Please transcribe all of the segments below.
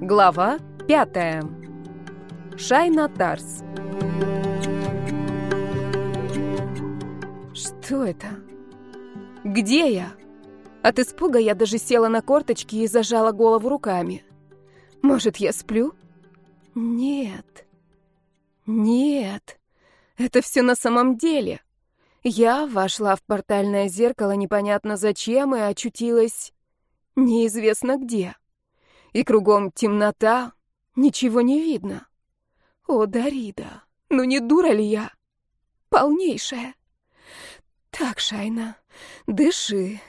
Глава 5. Шайна Тарс. Что это? Где я? От испуга я даже села на корточки и зажала голову руками. Может, я сплю? Нет. Нет. Это все на самом деле. Я вошла в портальное зеркало непонятно зачем и очутилась неизвестно где. И кругом темнота, ничего не видно. О, Дарида, ну не дура ли я? Полнейшая. Так, Шайна, дыши.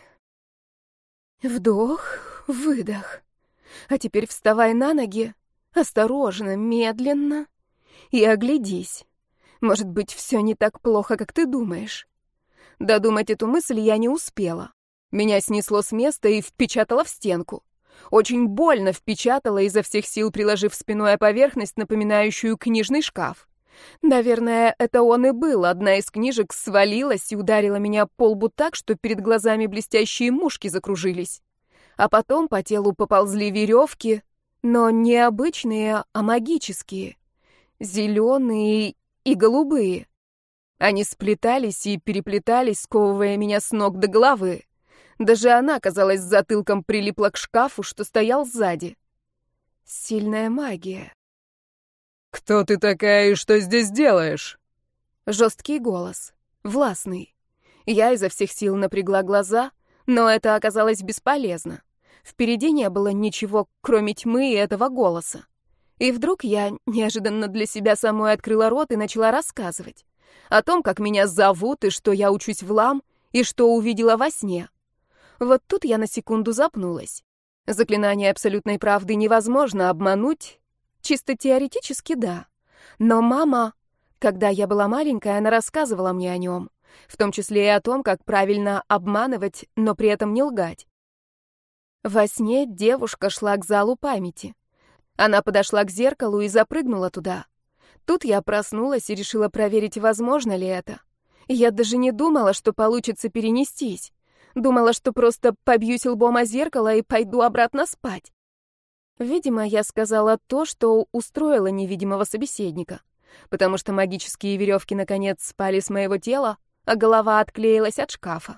Вдох, выдох. А теперь вставай на ноги, осторожно, медленно, и оглядись. Может быть, все не так плохо, как ты думаешь. Додумать эту мысль я не успела. Меня снесло с места и впечатало в стенку. Очень больно впечатало, изо всех сил приложив спиной о поверхность, напоминающую книжный шкаф. Наверное, это он и был. Одна из книжек свалилась и ударила меня по лбу так, что перед глазами блестящие мушки закружились. А потом по телу поползли веревки, но не обычные, а магические. Зеленые и голубые. Они сплетались и переплетались, сковывая меня с ног до головы. Даже она, казалось, затылком прилипла к шкафу, что стоял сзади. Сильная магия. «Кто ты такая и что здесь делаешь?» Жесткий голос. Властный. Я изо всех сил напрягла глаза, но это оказалось бесполезно. Впереди не было ничего, кроме тьмы и этого голоса. И вдруг я неожиданно для себя самой открыла рот и начала рассказывать. О том, как меня зовут, и что я учусь в лам, и что увидела во сне. Вот тут я на секунду запнулась. Заклинание абсолютной правды невозможно обмануть. Чисто теоретически, да. Но мама, когда я была маленькая, она рассказывала мне о нем. В том числе и о том, как правильно обманывать, но при этом не лгать. Во сне девушка шла к залу памяти. Она подошла к зеркалу и запрыгнула туда. Тут я проснулась и решила проверить, возможно ли это. Я даже не думала, что получится перенестись. Думала, что просто побьюсь лбом о зеркало и пойду обратно спать. Видимо, я сказала то, что устроило невидимого собеседника, потому что магические веревки наконец спали с моего тела, а голова отклеилась от шкафа.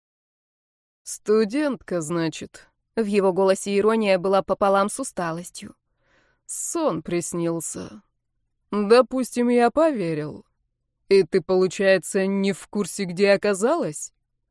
«Студентка, значит?» В его голосе ирония была пополам с усталостью. «Сон приснился. Допустим, я поверил. И ты, получается, не в курсе, где оказалась?»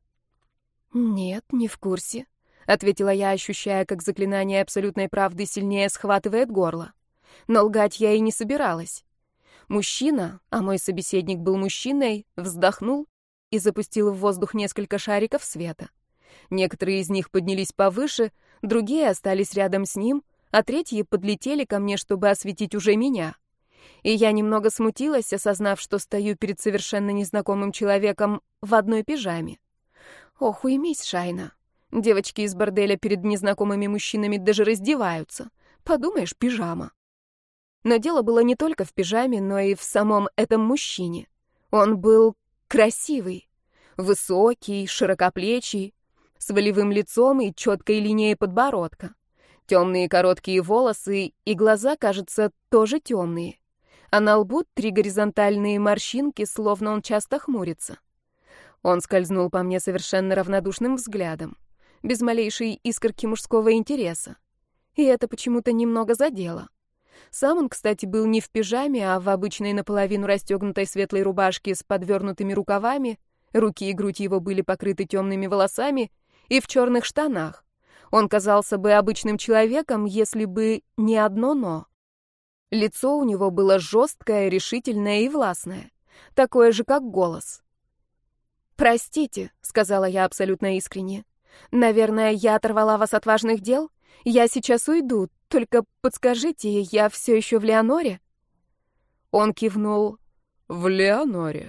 «Нет, не в курсе», — ответила я, ощущая, как заклинание абсолютной правды сильнее схватывает горло. Но лгать я и не собиралась. Мужчина, а мой собеседник был мужчиной, вздохнул и запустил в воздух несколько шариков света. Некоторые из них поднялись повыше, другие остались рядом с ним, а третьи подлетели ко мне, чтобы осветить уже меня. И я немного смутилась, осознав, что стою перед совершенно незнакомым человеком в одной пижаме. Ох, уймись, Шайна. Девочки из борделя перед незнакомыми мужчинами даже раздеваются. Подумаешь, пижама. Но дело было не только в пижаме, но и в самом этом мужчине. Он был красивый, высокий, широкоплечий, с волевым лицом и четкой линией подбородка. Темные короткие волосы и глаза, кажется, тоже темные. А на лбу 3 горизонтальные морщинки, словно он часто хмурится. Он скользнул по мне совершенно равнодушным взглядом, без малейшей искорки мужского интереса. И это почему-то немного задело. Сам он, кстати, был не в пижаме, а в обычной наполовину расстегнутой светлой рубашке с подвернутыми рукавами, руки и грудь его были покрыты темными волосами, и в черных штанах. Он казался бы обычным человеком, если бы не одно «но». Лицо у него было жесткое, решительное и властное, такое же, как голос. «Простите», — сказала я абсолютно искренне. «Наверное, я оторвала вас от важных дел? Я сейчас уйду, только подскажите, я все еще в Леоноре?» Он кивнул. «В Леоноре».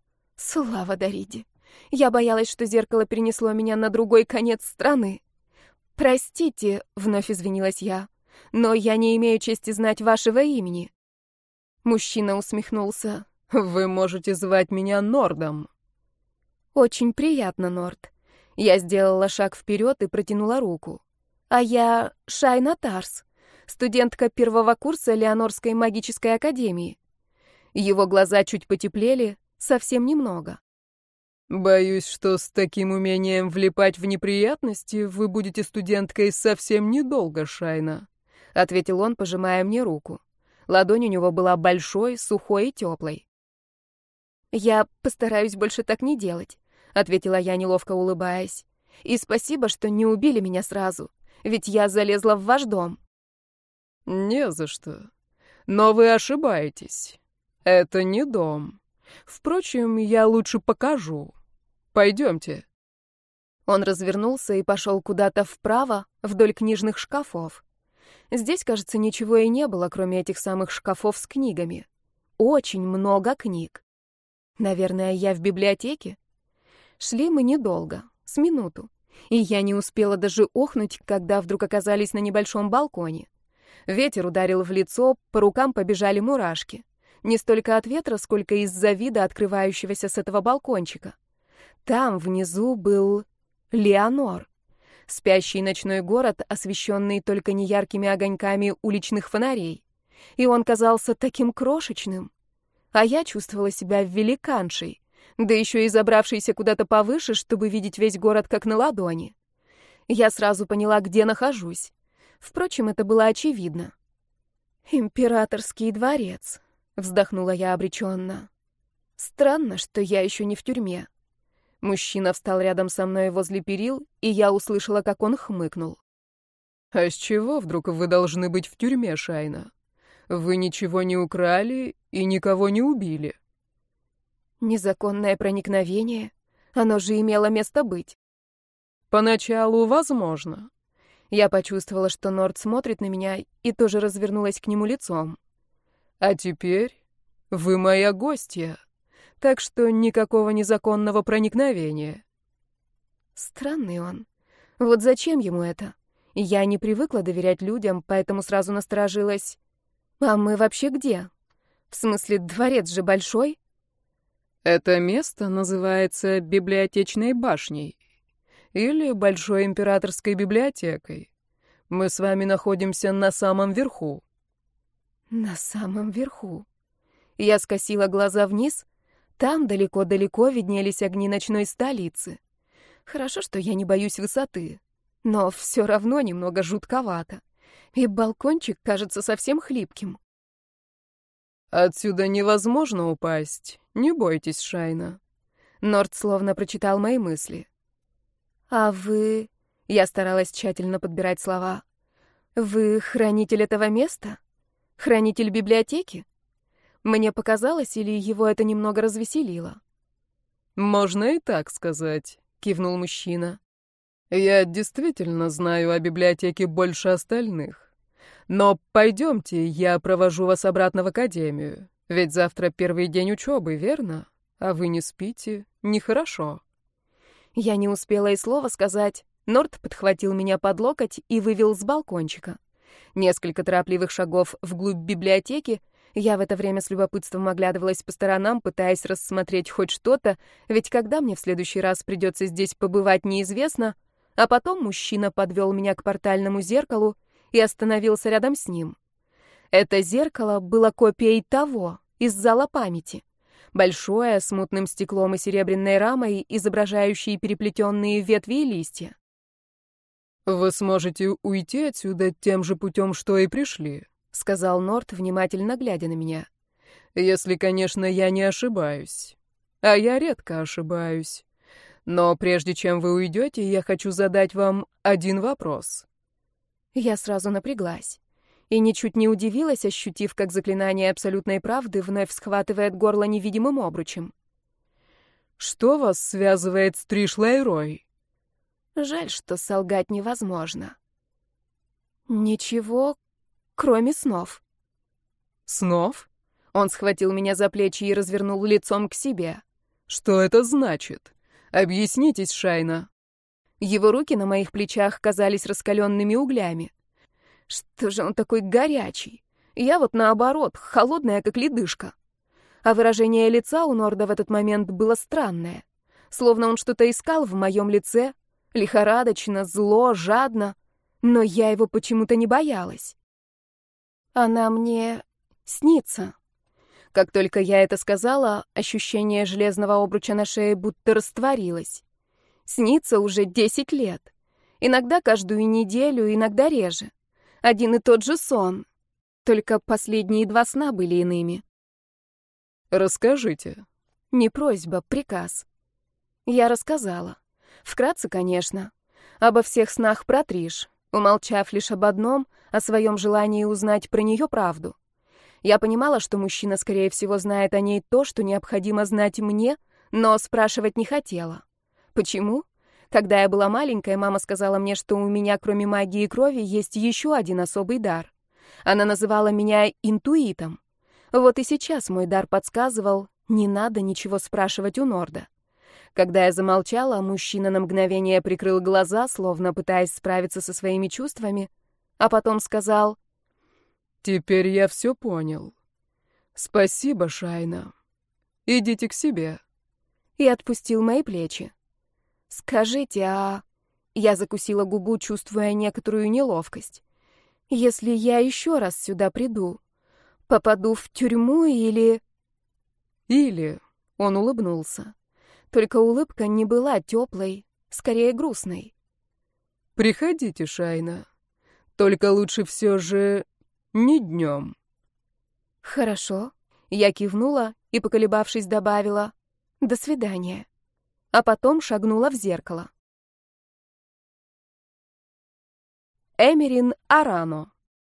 Слава Дариде. Я боялась, что зеркало перенесло меня на другой конец страны. «Простите», — вновь извинилась я, — «но я не имею чести знать вашего имени». Мужчина усмехнулся. «Вы можете звать меня Нордом». «Очень приятно, Норд». Я сделала шаг вперед и протянула руку. «А я Шайна Тарс. студентка первого курса Леонорской магической академии. Его глаза чуть потеплели, совсем немного. Боюсь, что с таким умением влипать в неприятности вы будете студенткой совсем недолго, Шайна, ответил он, пожимая мне руку. Ладонь у него была большой, сухой и теплой. Я постараюсь больше так не делать, ответила я, неловко улыбаясь. И спасибо, что не убили меня сразу, ведь я залезла в ваш дом. Не за что. Но вы ошибаетесь. Это не дом. Впрочем, я лучше покажу. Пойдемте. Он развернулся и пошел куда-то вправо, вдоль книжных шкафов. Здесь, кажется, ничего и не было, кроме этих самых шкафов с книгами. Очень много книг. Наверное, я в библиотеке? Шли мы недолго, с минуту. И я не успела даже охнуть, когда вдруг оказались на небольшом балконе. Ветер ударил в лицо, по рукам побежали мурашки. Не столько от ветра, сколько из-за вида, открывающегося с этого балкончика. Там внизу был Леонор. Спящий ночной город, освещенный только неяркими огоньками уличных фонарей. И он казался таким крошечным. А я чувствовала себя великаншей, да еще и забравшейся куда-то повыше, чтобы видеть весь город как на ладони. Я сразу поняла, где нахожусь. Впрочем, это было очевидно. «Императорский дворец», — вздохнула я обреченно. «Странно, что я еще не в тюрьме». Мужчина встал рядом со мной возле перил, и я услышала, как он хмыкнул. «А с чего вдруг вы должны быть в тюрьме, Шайна? Вы ничего не украли и никого не убили». «Незаконное проникновение? Оно же имело место быть». «Поначалу возможно». Я почувствовала, что Норд смотрит на меня, и тоже развернулась к нему лицом. «А теперь вы моя гостья, так что никакого незаконного проникновения». Странный он. Вот зачем ему это? Я не привыкла доверять людям, поэтому сразу насторожилась. А мы вообще где? В смысле, дворец же большой? Это место называется библиотечной башней или Большой императорской библиотекой. Мы с вами находимся на самом верху. На самом верху. Я скосила глаза вниз. Там далеко-далеко виднелись огни ночной столицы. Хорошо, что я не боюсь высоты, но все равно немного жутковато. И балкончик кажется совсем хлипким. Отсюда невозможно упасть. Не бойтесь, Шайна. Норд словно прочитал мои мысли. А вы... Я старалась тщательно подбирать слова. Вы хранитель этого места? Хранитель библиотеки? Мне показалось, или его это немного развеселило? Можно и так сказать, кивнул мужчина. Я действительно знаю о библиотеке больше остальных. Но пойдемте, я провожу вас обратно в академию. Ведь завтра первый день учебы, верно? А вы не спите? Нехорошо. Я не успела и слова сказать. Норд подхватил меня под локоть и вывел с балкончика. Несколько торопливых шагов вглубь библиотеки. Я в это время с любопытством оглядывалась по сторонам, пытаясь рассмотреть хоть что-то, ведь когда мне в следующий раз придется здесь побывать, неизвестно. А потом мужчина подвел меня к портальному зеркалу и остановился рядом с ним. Это зеркало было копией того, из зала памяти. Большое, с мутным стеклом и серебряной рамой, изображающей переплетенные ветви и листья. «Вы сможете уйти отсюда тем же путем, что и пришли», — сказал Норд, внимательно глядя на меня. «Если, конечно, я не ошибаюсь. А я редко ошибаюсь. Но прежде чем вы уйдете, я хочу задать вам один вопрос». Я сразу напряглась. И ничуть не удивилась, ощутив, как заклинание абсолютной правды вновь схватывает горло невидимым обручем. «Что вас связывает с Тришлейрой?» Жаль, что солгать невозможно. Ничего, кроме снов. «Снов?» Он схватил меня за плечи и развернул лицом к себе. «Что это значит? Объяснитесь, Шайна». Его руки на моих плечах казались раскаленными углями. Что же он такой горячий? Я вот наоборот, холодная, как ледышка. А выражение лица у Норда в этот момент было странное. Словно он что-то искал в моем лице, лихорадочно, зло, жадно. Но я его почему-то не боялась. Она мне снится. Как только я это сказала, ощущение железного обруча на шее будто растворилось. Снится уже 10 лет. Иногда каждую неделю, иногда реже. Один и тот же сон. Только последние 2 сна были иными. «Расскажите». Не просьба, приказ. Я рассказала. Вкратце, конечно. Обо всех снах про Триш, умолчав лишь об одном, о своем желании узнать про нее правду. Я понимала, что мужчина, скорее всего, знает о ней то, что необходимо знать мне, но спрашивать не хотела. Почему? Когда я была маленькая, мама сказала мне, что у меня, кроме магии и крови, есть еще один особый дар. Она называла меня интуитом. Вот и сейчас мой дар подсказывал, не надо ничего спрашивать у Норда. Когда я замолчала, мужчина на мгновение прикрыл глаза, словно пытаясь справиться со своими чувствами, а потом сказал: «Теперь я все понял. Спасибо, Шайна. Идите к себе». и отпустил мои плечи. «Скажите, а...» Я закусила губу, чувствуя некоторую неловкость. «Если я еще раз сюда приду, попаду в тюрьму или...» «Или...» — он улыбнулся. Только улыбка не была теплой, скорее грустной. «Приходите, Шайна. Только лучше все же не днем». «Хорошо». Я кивнула и, поколебавшись, добавила: «До свидания». А потом шагнула в зеркало. Эмерин Арано.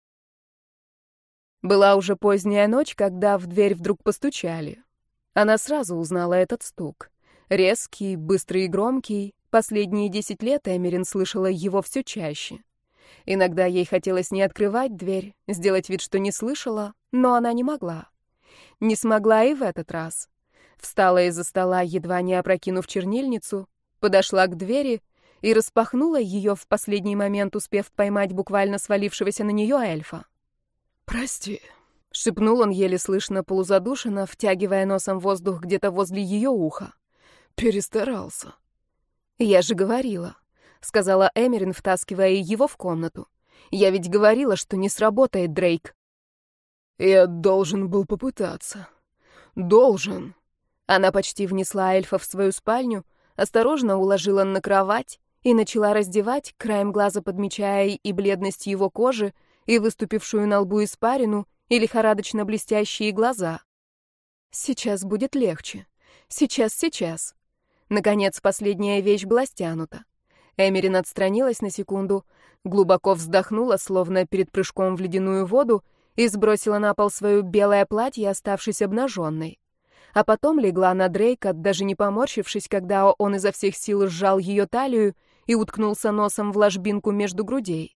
Была уже поздняя ночь, когда в дверь вдруг постучали. Она сразу узнала этот стук. Резкий, быстрый и громкий. Последние 10 лет Эмерин слышала его все чаще. Иногда ей хотелось не открывать дверь, сделать вид, что не слышала, но она не могла. Не смогла и в этот раз. Встала из-за стола, едва не опрокинув чернильницу, подошла к двери и распахнула ее в последний момент, успев поймать буквально свалившегося на нее эльфа. «Прости», — шепнул он еле слышно, полузадушенно, втягивая носом воздух где-то возле ее уха. «Перестарался». «Я же говорила», — сказала Эмерин, втаскивая его в комнату. «Я ведь говорила, что не сработает, Дрейк». «Я должен был попытаться. Должен». Она почти внесла эльфа в свою спальню, осторожно уложила на кровать и начала раздевать, краем глаза подмечая и бледность его кожи, и выступившую на лбу испарину, и лихорадочно блестящие глаза. «Сейчас будет легче. Сейчас». Наконец, последняя вещь была стянута. Эмерин отстранилась на секунду, глубоко вздохнула, словно перед прыжком в ледяную воду, и сбросила на пол свое белое платье, оставшись обнаженной. А потом легла на Дрейка, даже не поморщившись, когда он изо всех сил сжал ее талию и уткнулся носом в ложбинку между грудей.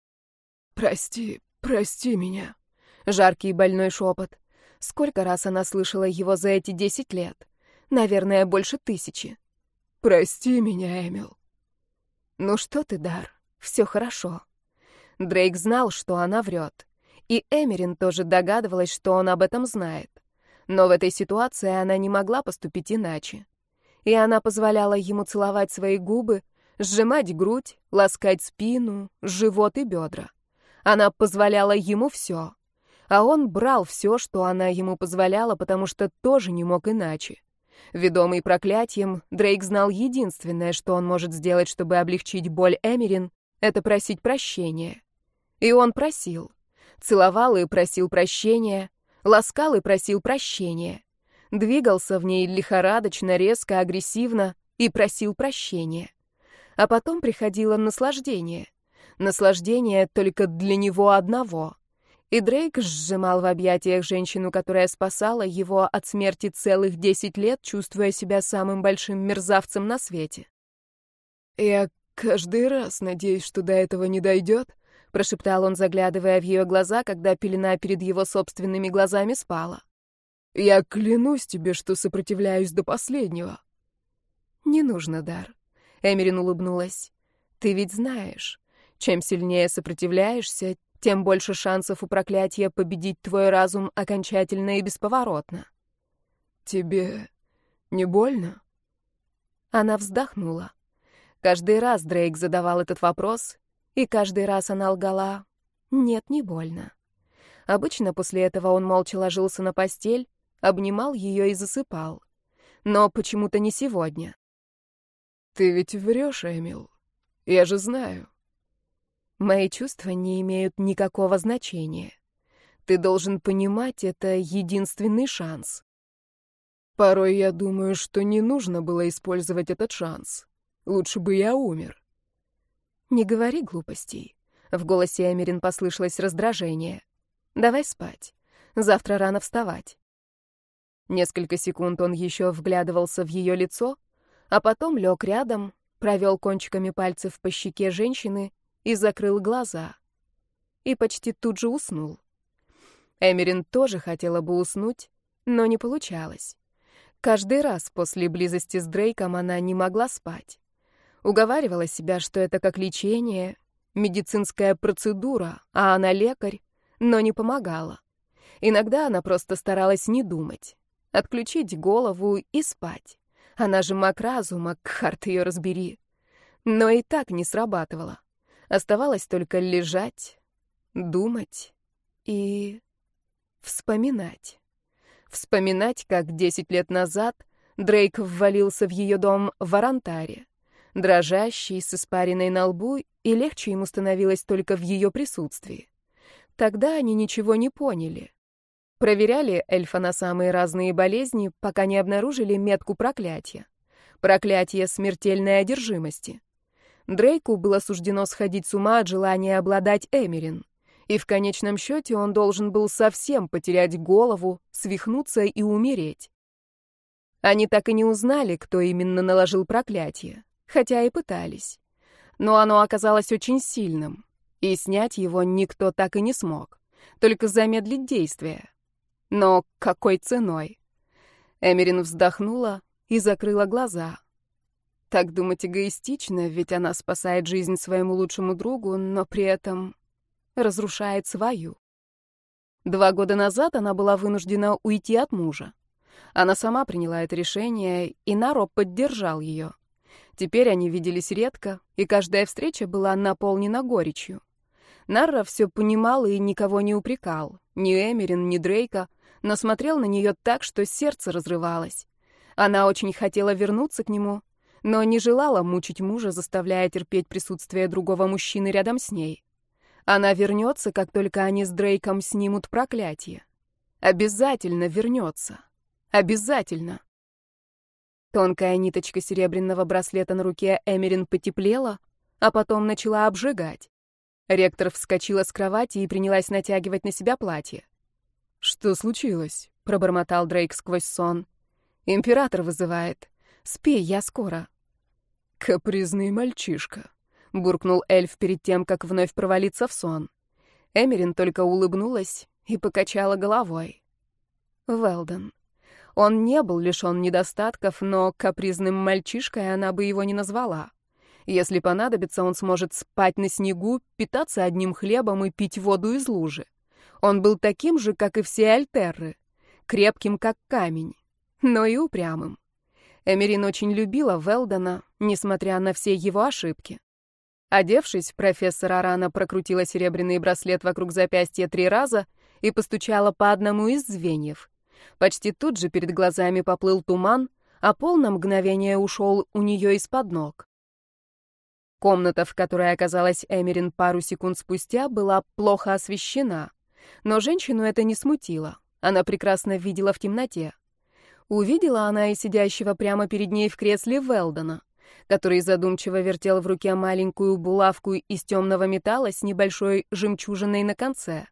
Прости меня». Жаркий больной шепот. Сколько раз она слышала его за эти 10 лет? Наверное, больше 1000. «Прости меня, Эмил». «Ну что ты, Дар, все хорошо». Дрейк знал, что она врет. И Эмерин тоже догадывалась, что он об этом знает. Но в этой ситуации она не могла поступить иначе. И она позволяла ему целовать свои губы, сжимать грудь, ласкать спину, живот и бедра. Она позволяла ему все. А он брал все, что она ему позволяла, потому что тоже не мог иначе. Ведомый проклятием, Дрейк знал единственное, что он может сделать, чтобы облегчить боль Эмерин, это просить прощения. И он просил. Целовал и просил прощения, ласкал и просил прощения. Двигался в ней лихорадочно, резко, агрессивно и просил прощения. А потом приходило наслаждение. Наслаждение только для него одного. И Дрейк сжимал в объятиях женщину, которая спасала его от смерти целых 10 лет, чувствуя себя самым большим мерзавцем на свете. «Я каждый раз надеюсь, что до этого не дойдет», — прошептал он, заглядывая в ее глаза, когда пелена перед его собственными глазами спала. «Я клянусь тебе, что сопротивляюсь до последнего». «Не нужно, Дар», — Эмерин улыбнулась. «Ты ведь знаешь, чем сильнее сопротивляешься, тем больше шансов у проклятия победить твой разум окончательно и бесповоротно». «Тебе не больно?» Она вздохнула. Каждый раз Дрейк задавал этот вопрос, и каждый раз она лгала: «Нет, не больно». Обычно после этого он молча ложился на постель, обнимал ее и засыпал. Но почему-то не сегодня. «Ты ведь врешь, Эмил. Я же знаю». Мои чувства не имеют никакого значения. Ты должен понимать, это единственный шанс. Порой я думаю, что не нужно было использовать этот шанс. Лучше бы я умер. Не говори глупостей. В голосе Эмерин послышалось раздражение. Давай спать. Завтра рано вставать. Несколько секунд он еще вглядывался в ее лицо, а потом лег рядом, провел кончиками пальцев по щеке женщины и закрыл глаза. И почти тут же уснул. Эмерин тоже хотела бы уснуть, но не получалось. Каждый раз после близости с Дрейком она не могла спать. Уговаривала себя, что это как лечение, медицинская процедура, а она лекарь, но не помогала. Иногда она просто старалась не думать, отключить голову и спать. Она же маг разума, кхарт ее разбери. Но и так не срабатывало. Оставалось только лежать, думать и вспоминать. Вспоминать, как 10 лет назад Дрейк ввалился в ее дом в Арантаре, дрожащий, с испариной на лбу, и легче ему становилось только в ее присутствии. Тогда они ничего не поняли. Проверяли эльфа на самые разные болезни, пока не обнаружили метку проклятия. Проклятие смертельной одержимости. Дрейку было суждено сходить с ума от желания обладать Эмерин. И в конечном счете он должен был совсем потерять голову, свихнуться и умереть. Они так и не узнали, кто именно наложил проклятие, хотя и пытались. Но оно оказалось очень сильным, и снять его никто так и не смог, только замедлить действие. Но какой ценой? Эмерин вздохнула и закрыла глаза. Так думать эгоистично, ведь она спасает жизнь своему лучшему другу, но при этом разрушает свою. 2 года назад она была вынуждена уйти от мужа. Она сама приняла это решение, и Наро поддержал ее. Теперь они виделись редко, и каждая встреча была наполнена горечью. Нарра все понимал и никого не упрекал, ни Эмерин, ни Дрейка, но смотрел на нее так, что сердце разрывалось. Она очень хотела вернуться к нему, но не желала мучить мужа, заставляя терпеть присутствие другого мужчины рядом с ней. Она вернется, как только они с Дрейком снимут проклятие. Обязательно вернется. Обязательно. Тонкая ниточка серебряного браслета на руке Эмерин потеплела, а потом начала обжигать. Ректор вскочила с кровати и принялась натягивать на себя платье. «Что случилось?» — пробормотал Дрейк сквозь сон. «Император вызывает. Спи, я скоро». «Капризный мальчишка», — буркнул эльф перед тем, как вновь провалиться в сон. Эмерин только улыбнулась и покачала головой. Велден. Он не был лишен недостатков, но капризным мальчишкой она бы его не назвала. Если понадобится, он сможет спать на снегу, питаться одним хлебом и пить воду из лужи. Он был таким же, как и все альтерры, крепким, как камень, но и упрямым. Эмерин очень любила Велдена, несмотря на все его ошибки. Одевшись, профессор Арана прокрутила серебряный браслет вокруг запястья 3 раза и постучала по одному из звеньев. Почти тут же перед глазами поплыл туман, а пол на мгновение ушел у нее из-под ног. Комната, в которой оказалась Эмерин пару секунд спустя, была плохо освещена, но женщину это не смутило. Она прекрасно видела в темноте. Увидела она и сидящего прямо перед ней в кресле Велдена, который задумчиво вертел в руке маленькую булавку из темного металла с небольшой жемчужиной на конце.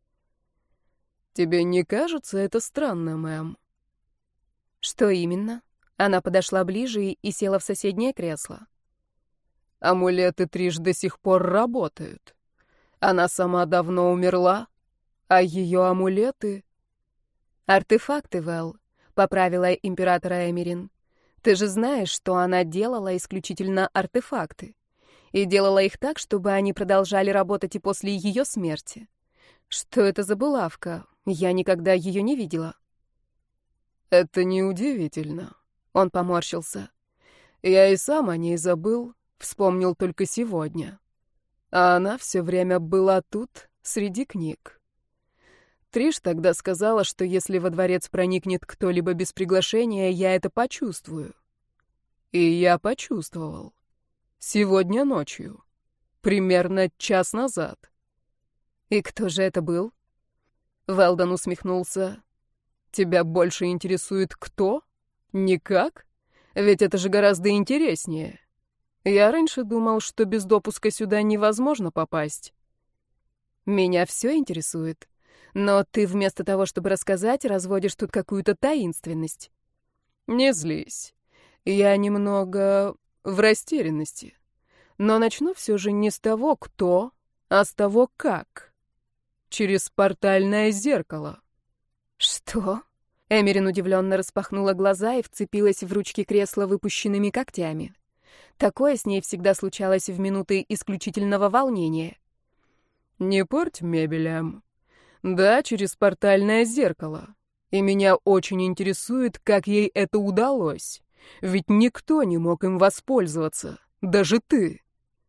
«Тебе не кажется это странно, мэм?» «Что именно?» Она подошла ближе и села в соседнее кресло. «Амулеты Триш до сих пор работают. Она сама давно умерла, а ее амулеты...» «Артефакты, Вэл», — поправила императора Эмерин. «Ты же знаешь, что она делала исключительно артефакты. И делала их так, чтобы они продолжали работать и после ее смерти. Что это за булавка? Я никогда ее не видела». «Это неудивительно», — он поморщился. «Я и сам о ней забыл, вспомнил только сегодня. А она все время была тут, среди книг. Триш тогда сказала, что если во дворец проникнет кто-либо без приглашения, я это почувствую. И я почувствовал. Сегодня ночью. Примерно час назад. И кто же это был? Велдон усмехнулся. Тебя больше интересует кто? Никак? Ведь это же гораздо интереснее. Я раньше думал, что без допуска сюда невозможно попасть. Меня все интересует. Но ты вместо того, чтобы рассказать, разводишь тут какую-то таинственность. Не злись. Я немного в растерянности. Но начну все же не с того, кто, а с того, как. Через портальное зеркало. Что? Эмерин удивленно распахнула глаза и вцепилась в ручки кресла выпущенными когтями. Такое с ней всегда случалось в минуты исключительного волнения. Не порть мебель, Эм. Да, через портальное зеркало. И меня очень интересует, как ей это удалось. Ведь никто не мог им воспользоваться. Даже ты.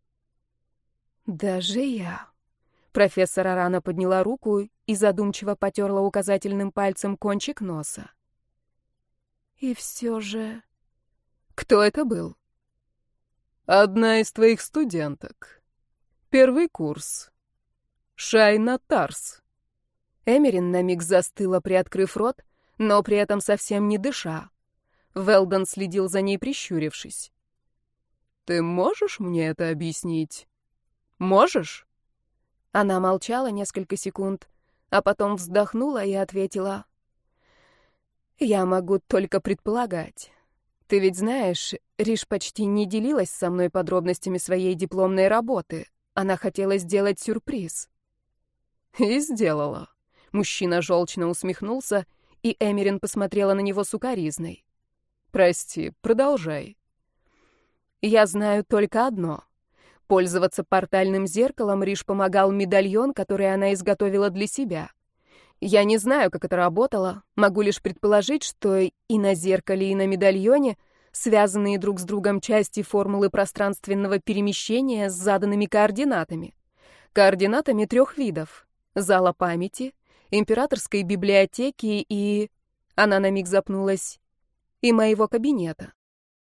Даже я. Профессор Арана подняла руку и задумчиво потерла указательным пальцем кончик носа. И все же... Кто это был? Одна из твоих студенток. Первый курс. Шайна Тарс. Эмерин на миг застыла, приоткрыв рот, но при этом совсем не дыша. Велдон следил за ней, прищурившись. «Ты можешь мне это объяснить? Можешь?» Она молчала несколько секунд, а потом вздохнула и ответила. «Я могу только предполагать. Ты ведь знаешь, Риш почти не делилась со мной подробностями своей дипломной работы. Она хотела сделать сюрприз». «И сделала». Мужчина желчно усмехнулся, и Эмерин посмотрела на него с укоризной. «Прости, продолжай». «Я знаю только одно. Пользоваться портальным зеркалом Риш помогал медальон, который она изготовила для себя. Я не знаю, как это работало, могу лишь предположить, что и на зеркале, и на медальоне связанные друг с другом части формулы пространственного перемещения с заданными координатами. Координатами 3 видов: зала памяти, императорской библиотеки и... Она на миг запнулась. И моего кабинета.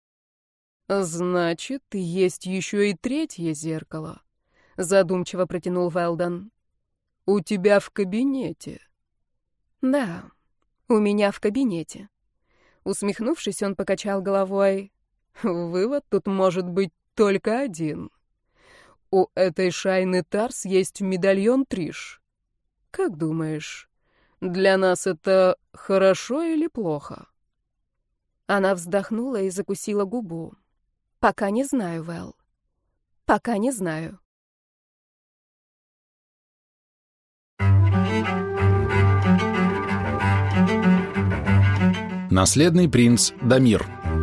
«Значит, есть еще и 3 зеркало», — задумчиво протянул Велдон. «У тебя в кабинете». «Да, у меня в кабинете». Усмехнувшись, он покачал головой. «Вывод тут может быть только один. У этой Шайны Тарс есть медальон Триш. Как думаешь, для нас это хорошо или плохо?» Она вздохнула и закусила губу. «Пока не знаю, Вэл. Пока не знаю». Наследный принц Дамир.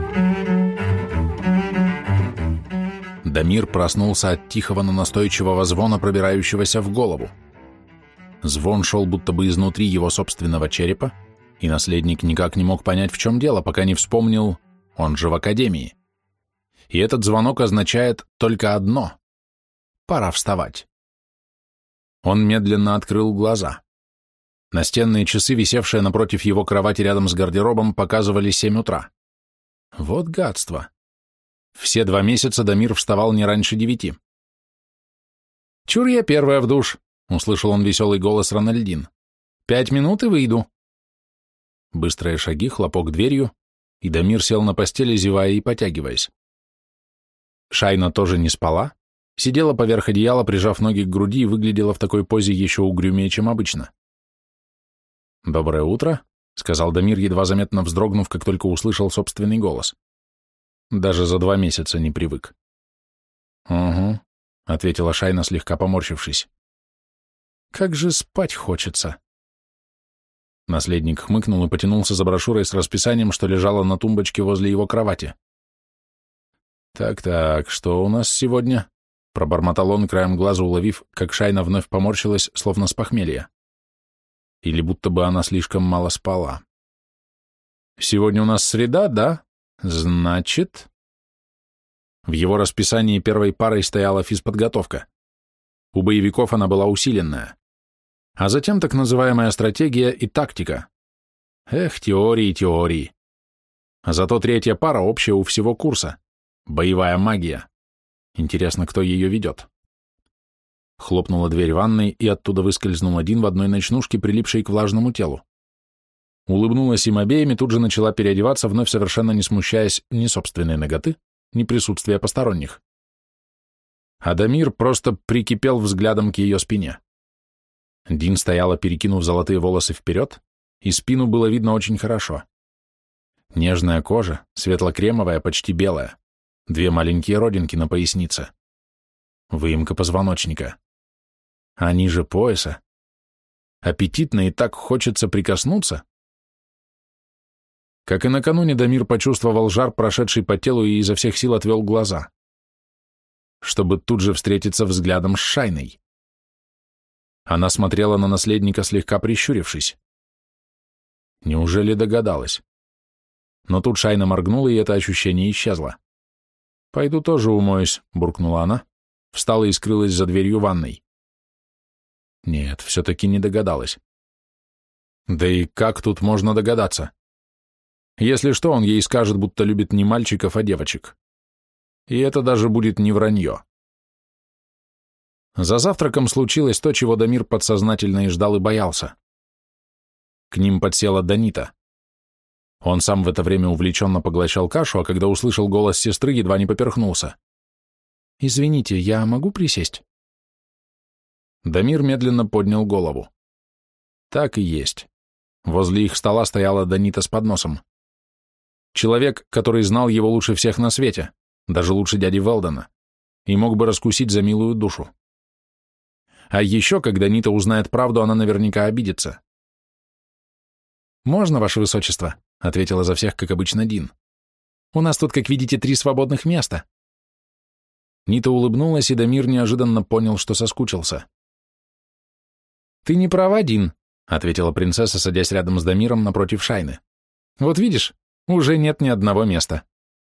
Дамир проснулся от тихого, но настойчивого звона, пробирающегося в голову. Звон шел будто бы изнутри его собственного черепа, и наследник никак не мог понять, в чем дело, пока не вспомнил, он же в академии. И этот звонок означает только одно — пора вставать. Он медленно открыл глаза. Настенные часы, висевшие напротив его кровати рядом с гардеробом, показывали 7 утра. Вот гадство. Все 2 месяца Дамир вставал не раньше 9. «Чур я первая в душ», — услышал он веселый голос Рональдин. «5 минут и выйду». Быстрые шаги, хлопок дверью, и Дамир сел на постели, зевая и потягиваясь. Шайна тоже не спала, сидела поверх одеяла, прижав ноги к груди, и выглядела в такой позе еще угрюмее, чем обычно. «Доброе утро», — сказал Дамир, едва заметно вздрогнув, как только услышал собственный голос. Даже за 2 месяца не привык. «Угу», — ответила Шайна, слегка поморщившись. «Как же спать хочется». Наследник хмыкнул и потянулся за брошюрой с расписанием, что лежало на тумбочке возле его кровати. «Так, что у нас сегодня?» — пробормотал он, краем глаза уловив, как Шайна вновь поморщилась, словно с похмелья. Или будто бы она слишком мало спала. «Сегодня у нас среда, да? Значит...» В его расписании первой парой стояла физподготовка. У боевиков она была усиленная. А затем так называемая стратегия и тактика. Эх, теории, теории. А зато третья пара общая у всего курса. Боевая магия. Интересно, кто ее ведет? Хлопнула дверь ванной, и оттуда выскользнул один в одной ночнушке, прилипшей к влажному телу. Улыбнулась им обеим и тут же начала переодеваться, вновь совершенно не смущаясь ни собственной наготы, ни присутствия посторонних. Адамир просто прикипел взглядом к ее спине. Дин стояла, перекинув золотые волосы вперед, и спину было видно очень хорошо. Нежная кожа, светло-кремовая, почти белая, 2 маленькие родинки на пояснице. Выемка позвоночника. А ниже пояса. Аппетитно и так хочется прикоснуться. Как и накануне, Дамир почувствовал жар, прошедший по телу, и изо всех сил отвел глаза, чтобы тут же встретиться взглядом с Шайной. Она смотрела на наследника, слегка прищурившись. Неужели догадалась? Но тут Шайна моргнула, и это ощущение исчезло. «Пойду тоже умоюсь», — буркнула она, встала и скрылась за дверью ванной. Нет, все-таки не догадалась. Да и как тут можно догадаться? Если что, он ей скажет, будто любит не мальчиков, а девочек. И это даже будет не вранье. За завтраком случилось то, чего Дамир подсознательно и ждал, и боялся. К ним подсела Данита. Он сам в это время увлеченно поглощал кашу, а когда услышал голос сестры, едва не поперхнулся. «Извините, я могу присесть?» Дамир медленно поднял голову. Так и есть. Возле их стола стояла Данита с подносом. Человек, который знал его лучше всех на свете, даже лучше дяди Велдена, и мог бы раскусить за милую душу. А еще, когда Нита узнает правду, она наверняка обидится. «Можно, ваше высочество?» — ответила за всех, как обычно, Дин. «У нас тут, как видите, 3 свободных места». Нита улыбнулась, и Дамир неожиданно понял, что соскучился. «Ты не права, Дин», — ответила принцесса, садясь рядом с Дамиром напротив Шайны. «Вот видишь, уже нет ни одного места».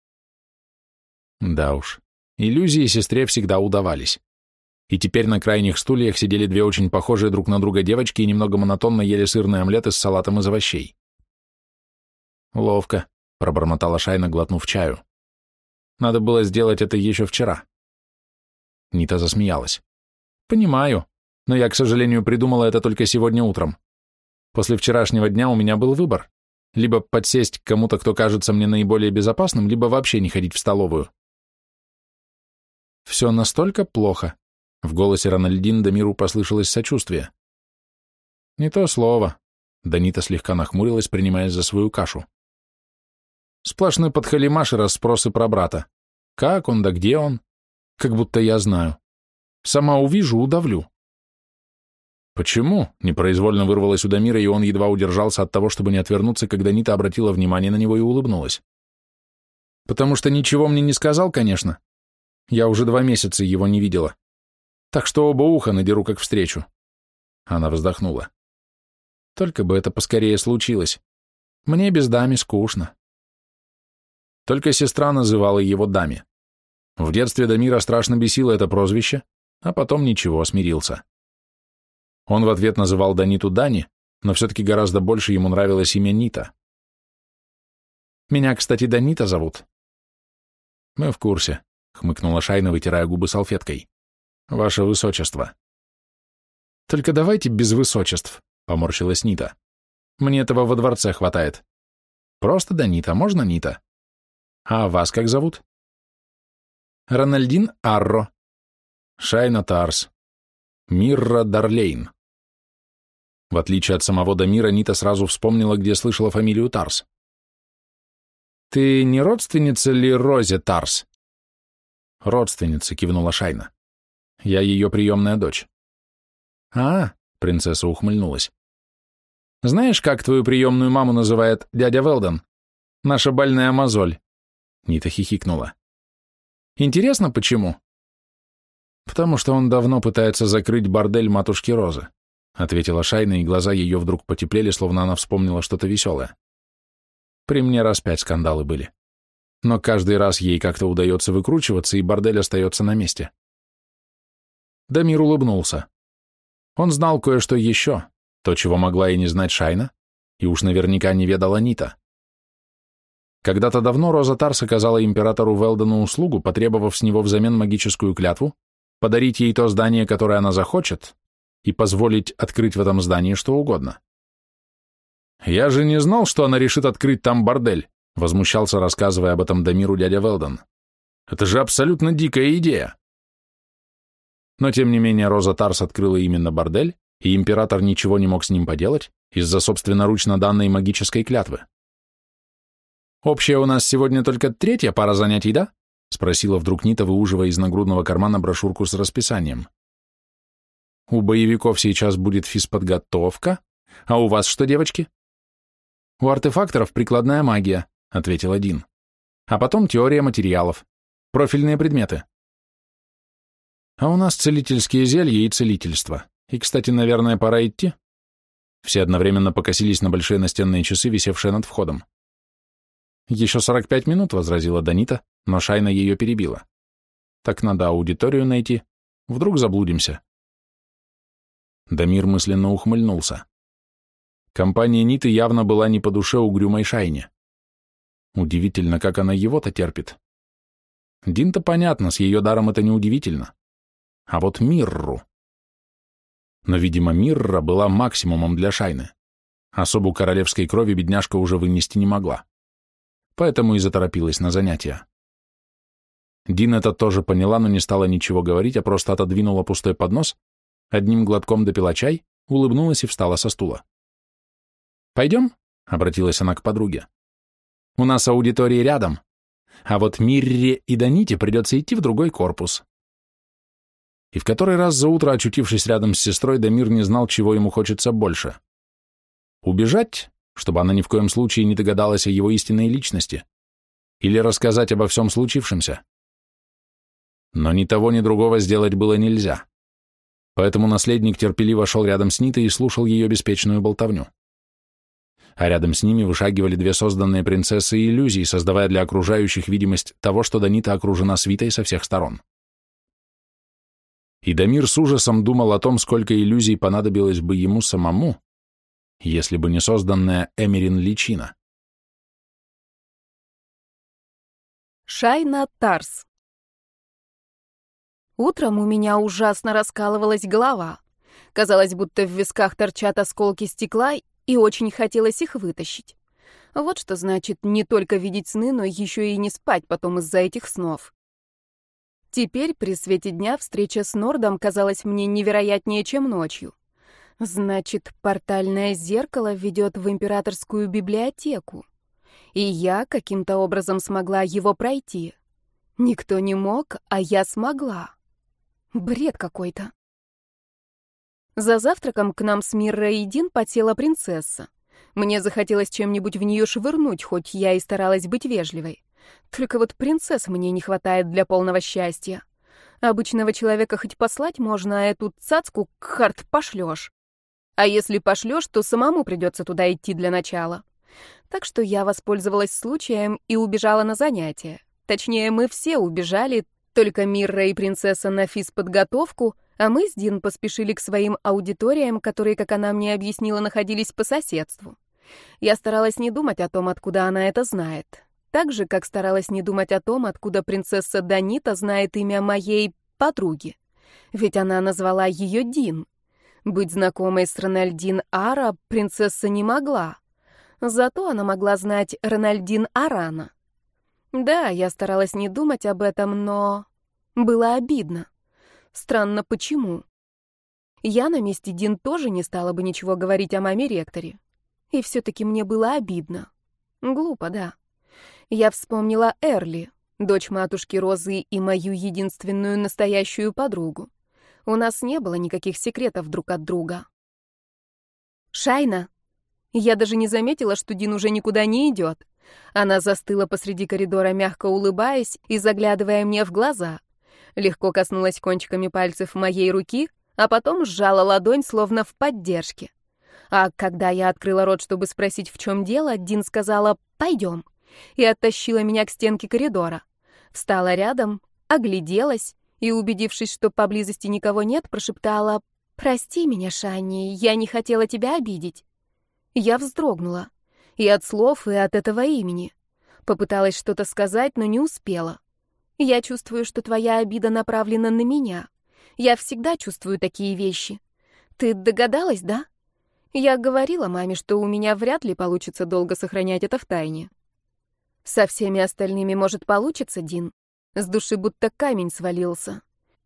Да уж, иллюзии сестре всегда удавались. И теперь на крайних стульях сидели 2 очень похожие друг на друга девочки и немного монотонно ели сырный омлет с салатом из овощей. «Ловко», — пробормотала Шайна, глотнув чаю. «Надо было сделать это еще вчера». Нита засмеялась. «Понимаю, но я, к сожалению, придумала это только сегодня утром. После вчерашнего дня у меня был выбор. Либо подсесть к кому-то, кто кажется мне наиболее безопасным, либо вообще не ходить в столовую». «Все настолько плохо?» В голосе Рональдин Дамиру послышалось сочувствие. «Не то слово», — Данита слегка нахмурилась, принимаясь за свою кашу. «Сплошной подхалимаш и расспросы про брата. Как он, да где он? Как будто я знаю. Сама увижу, удавлю». «Почему?» — непроизвольно вырвалось у Дамира, и он едва удержался от того, чтобы не отвернуться, когда Нита обратила внимание на него и улыбнулась. «Потому что ничего мне не сказал, конечно. Я уже 2 месяца его не видела. Так что оба уха надеру, как встречу». Она вздохнула. «Только бы это поскорее случилось. Мне без Дами скучно». Только сестра называла его Дами. В детстве Дамира страшно бесило это прозвище, а потом ничего, смирился. Он в ответ называл Даниту Дани, но все-таки гораздо больше ему нравилось имя Нита. «Меня, кстати, Данита зовут». «Мы в курсе», — хмыкнула Шайна, вытирая губы салфеткой. «Ваше высочество». «Только давайте без высочеств», — поморщилась Нита. «Мне этого во дворце хватает. Просто Данита, можно Нита? А вас как зовут?» «Рональдин Арро». «Шайна Тарс». «Мирра Дарлейн». В отличие от самого Дамира, Нита сразу вспомнила, где слышала фамилию Тарс. «Ты не родственница ли Розе Тарс?» «Родственница», — кивнула Шайна. «Я ее приемная дочь». «А», — принцесса ухмыльнулась. «Знаешь, как твою приемную маму называет дядя Велден? Наша больная мозоль». Нита хихикнула. «Интересно, почему?» «Потому что он давно пытается закрыть бордель матушки Розы», — ответила Шайна, и глаза ее вдруг потеплели, словно она вспомнила что-то веселое. «При мне раз 5 скандалы были. Но каждый раз ей как-то удается выкручиваться, и бордель остается на месте». Дамир улыбнулся. Он знал кое-что еще, то, чего могла и не знать Шайна, и уж наверняка не ведала Нита. Когда-то давно Роза Тарс оказала императору Велдену услугу, потребовав с него взамен магическую клятву, подарить ей то здание, которое она захочет, и позволить открыть в этом здании что угодно. «Я же не знал, что она решит открыть там бордель», возмущался, рассказывая об этом Дамиру дядя Велден. «Это же абсолютно дикая идея». Но, тем не менее, Роза Тарс открыла именно бордель, и император ничего не мог с ним поделать из-за собственноручно данной магической клятвы. «Общая у нас сегодня только 3-я пара занятий, да?» — спросила вдруг Нита, выуживая из нагрудного кармана брошюрку с расписанием. «У боевиков сейчас будет физподготовка, а у вас что, девочки?» «У артефакторов прикладная магия», — ответил один. «А потом теория материалов, профильные предметы». «А у нас целительские зелья и целительство. И, кстати, наверное, пора идти?» Все одновременно покосились на большие настенные часы, висевшие над входом. «Еще 45 минут», — возразила Данита, но Шайна ее перебила. «Так надо аудиторию найти. Вдруг заблудимся». Дамир мысленно ухмыльнулся. Компания Ниты явно была не по душе угрюмой Шайне. Удивительно, как она его-то терпит. Дин-то понятно, с ее даром это неудивительно. А вот Мирру... Но, видимо, Мирра была максимумом для Шайны. Особу королевской крови бедняжка уже вынести не могла. Поэтому и заторопилась на занятия. Дин это тоже поняла, но не стала ничего говорить, а просто отодвинула пустой поднос, одним глотком допила чай, улыбнулась и встала со стула. «Пойдем?» — обратилась она к подруге. «У нас аудитории рядом, а вот Мирре и Даните придется идти в другой корпус». И в который раз за утро, очутившись рядом с сестрой, Дамир не знал, чего ему хочется больше. Убежать, чтобы она ни в коем случае не догадалась о его истинной личности, или рассказать обо всем случившемся. Но ни того, ни другого сделать было нельзя. Поэтому наследник терпеливо шел рядом с Нитой и слушал ее беспечную болтовню. А рядом с ними вышагивали 2 созданные принцессы иллюзий, создавая для окружающих видимость того, что Данита окружена свитой со всех сторон. И Дамир с ужасом думал о том, сколько иллюзий понадобилось бы ему самому, если бы не созданная Эмерин личина. Шайна Тарс. Утром у меня ужасно раскалывалась голова. Казалось, будто в висках торчат осколки стекла, и очень хотелось их вытащить. Вот что значит не только видеть сны, но еще и не спать потом из-за этих снов. Теперь, при свете дня, встреча с Нордом казалась мне невероятнее, чем ночью. Значит, портальное зеркало ведет в императорскую библиотеку. И я каким-то образом смогла его пройти. Никто не мог, а я смогла. Бред какой-то. За завтраком к нам с Миррой и Дин подсела принцесса. Мне захотелось чем-нибудь в нее швырнуть, хоть я и старалась быть вежливой. Только вот принцесс мне не хватает для полного счастья. Обычного человека хоть послать можно, а эту цацку к харт пошлешь. А если пошлешь, то самому придется туда идти для начала. Так что я воспользовалась случаем и убежала на занятия. Точнее, мы все убежали, только Мирра и принцесса на физподготовку, а мы с Дин поспешили к своим аудиториям, которые, как она мне объяснила, находились по соседству. Я старалась не думать о том, откуда она это знает. Так же, как старалась не думать о том, откуда принцесса Данита знает имя моей подруги. Ведь она назвала ее Дин. Быть знакомой с Рональдин Ара принцесса не могла. Зато она могла знать Рональдин Арана. Да, я старалась не думать об этом, но... было обидно. Странно, почему? Я на месте Дин тоже не стала бы ничего говорить о маме-ректоре. И все-таки мне было обидно. Глупо, да. Я вспомнила Эрли, дочь матушки Розы и мою единственную настоящую подругу. У нас не было никаких секретов друг от друга. «Шайна!» Я даже не заметила, что Дин уже никуда не идет. Она застыла посреди коридора, мягко улыбаясь и заглядывая мне в глаза. Легко коснулась кончиками пальцев моей руки, а потом сжала ладонь, словно в поддержке. А когда я открыла рот, чтобы спросить, в чем дело, Дин сказала «пойдем» и оттащила меня к стенке коридора. Встала рядом, огляделась и, убедившись, что поблизости никого нет, прошептала «Прости меня, Шанни, я не хотела тебя обидеть». Я вздрогнула. И от слов, и от этого имени. Попыталась что-то сказать, но не успела. Я чувствую, что твоя обида направлена на меня. Я всегда чувствую такие вещи. Ты догадалась, да? Я говорила маме, что у меня вряд ли получится долго сохранять это в тайне. Со всеми остальными, может, получится, Дин. С души будто камень свалился.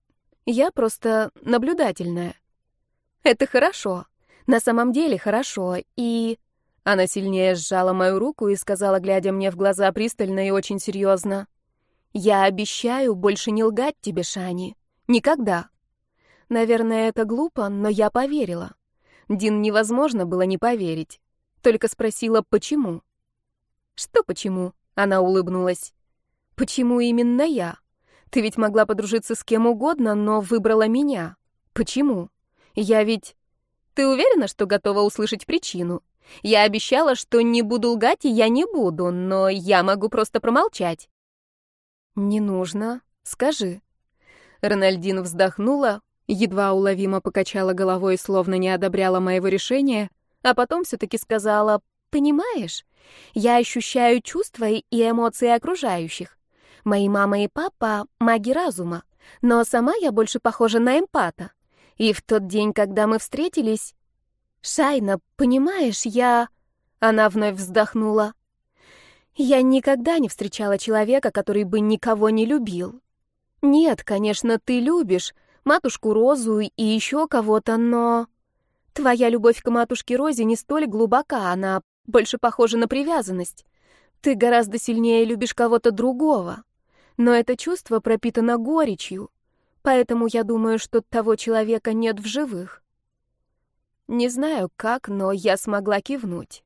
Я просто наблюдательная. Это хорошо. На самом деле хорошо. И... Она сильнее сжала мою руку и сказала, глядя мне в глаза пристально и очень серьезно: «Я обещаю больше не лгать тебе, Шани. Никогда». Наверное, это глупо, но я поверила. Дин невозможно было не поверить. Только спросила, почему. «Что почему?» — она улыбнулась. «Почему именно я? Ты ведь могла подружиться с кем угодно, но выбрала меня. Почему? Я ведь... Ты уверена, что готова услышать причину? Я обещала, что не буду лгать, и я не буду, но я могу просто промолчать». «Не нужно. Скажи». Рональдин вздохнула, едва уловимо покачала головой, словно не одобряла моего решения, а потом все-таки сказала: «Понимаешь, я ощущаю чувства и эмоции окружающих. Мои мама и папа — маги разума, но сама я больше похожа на эмпата. И в тот день, когда мы встретились... Шайна, понимаешь, я...» Она вновь вздохнула. «Я никогда не встречала человека, который бы никого не любил. Нет, конечно, ты любишь матушку Розу и еще кого-то, но... Твоя любовь к матушке Розе не столь глубока, она больше похожа на привязанность. Ты гораздо сильнее любишь кого-то другого. Но это чувство пропитано горечью, поэтому я думаю, что того человека нет в живых». Не знаю как, но я смогла кивнуть.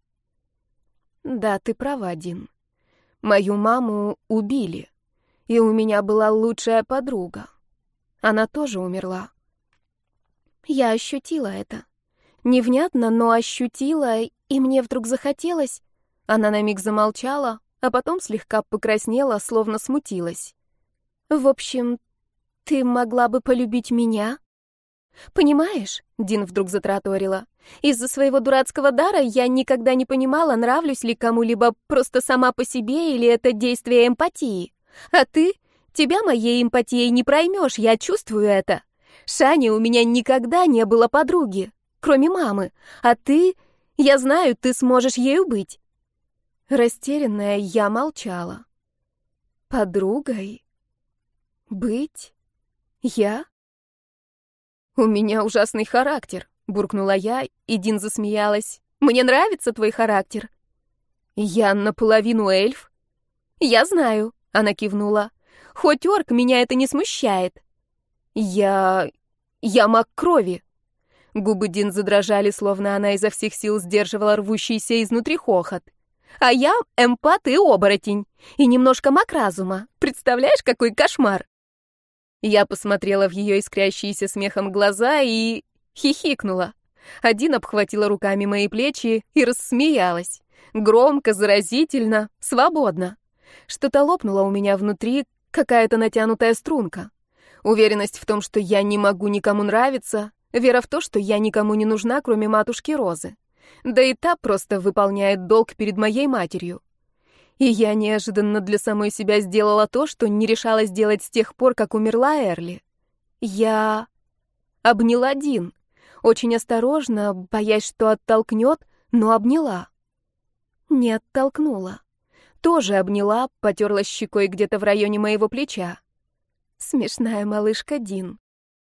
«Да, ты права, Дин. Мою маму убили, и у меня была лучшая подруга. Она тоже умерла. Я ощутила это. Невнятно, но ощутила, и мне вдруг захотелось...» Она на миг замолчала, а потом слегка покраснела, словно смутилась. «В общем, ты могла бы полюбить меня?» «Понимаешь?» — Дин вдруг затраторила. «Из-за своего дурацкого дара я никогда не понимала, нравлюсь ли кому-либо просто сама по себе или это действие эмпатии. А ты? Тебя моей эмпатией не проймешь, я чувствую это. Шани, у меня никогда не было подруги, кроме мамы. А ты... Я знаю, ты сможешь ею быть». Растерянная, я молчала. «Подругой? Быть? Я?» «У меня ужасный характер», — буркнула я, и Дин засмеялась. «Мне нравится твой характер». «Я наполовину эльф». «Я знаю», — она кивнула. «Хоть орк, меня это не смущает». Я маг крови». Губы Дин задрожали, словно она изо всех сил сдерживала рвущийся изнутри хохот. «А я эмпат и оборотень, и немножко маг разума. Представляешь, какой кошмар?» Я посмотрела в ее искрящиеся смехом глаза и хихикнула. Один обхватила руками мои плечи и рассмеялась. Громко, заразительно, свободно. Что-то лопнуло у меня внутри, какая-то натянутая струнка. Уверенность в том, что я не могу никому нравиться, вера в то, что я никому не нужна, кроме матушки Розы. Да и та просто выполняет долг перед моей матерью. И я неожиданно для самой себя сделала то, что не решалась делать с тех пор, как умерла Эрли. Я обняла Дин. Очень осторожно, боясь, что оттолкнет, но обняла. Не оттолкнула. Тоже обняла, потерлась щекой где-то в районе моего плеча. Смешная малышка Дин.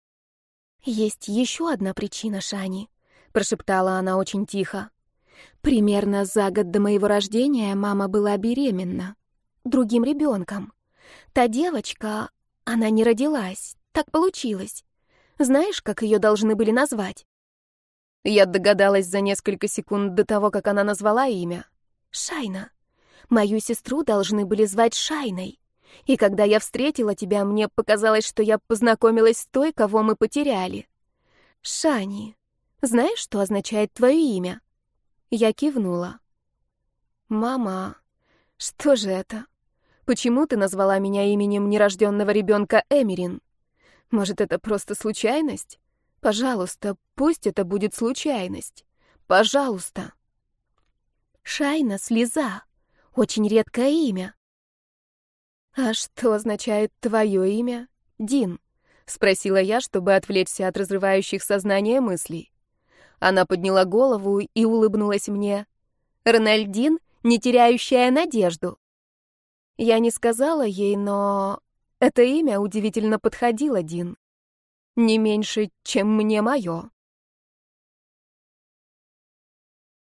«Есть еще одна причина, Шани», — прошептала она очень тихо. «Примерно за год до моего рождения мама была беременна. Другим ребенком. Та девочка, она не родилась. Так получилось. Знаешь, как ее должны были назвать?» Я догадалась за несколько секунд до того, как она назвала имя. «Шайна. Мою сестру должны были звать Шайной. И когда я встретила тебя, мне показалось, что я познакомилась с той, кого мы потеряли. Шани. Знаешь, что означает твое имя?» Я кивнула. «Мама, что же это? Почему ты назвала меня именем нерожденного ребенка Эмерин? Может, это просто случайность? Пожалуйста, пусть это будет случайность. Пожалуйста. Шайна слеза. Очень редкое имя. А что означает твое имя? Дин? Спросила я, чтобы отвлечься от разрывающих сознание мыслей. Она подняла голову и улыбнулась мне. Рональдин, не теряющая надежду. Я не сказала ей, но это имя удивительно подходило, Дин. Не меньше, чем мне мое.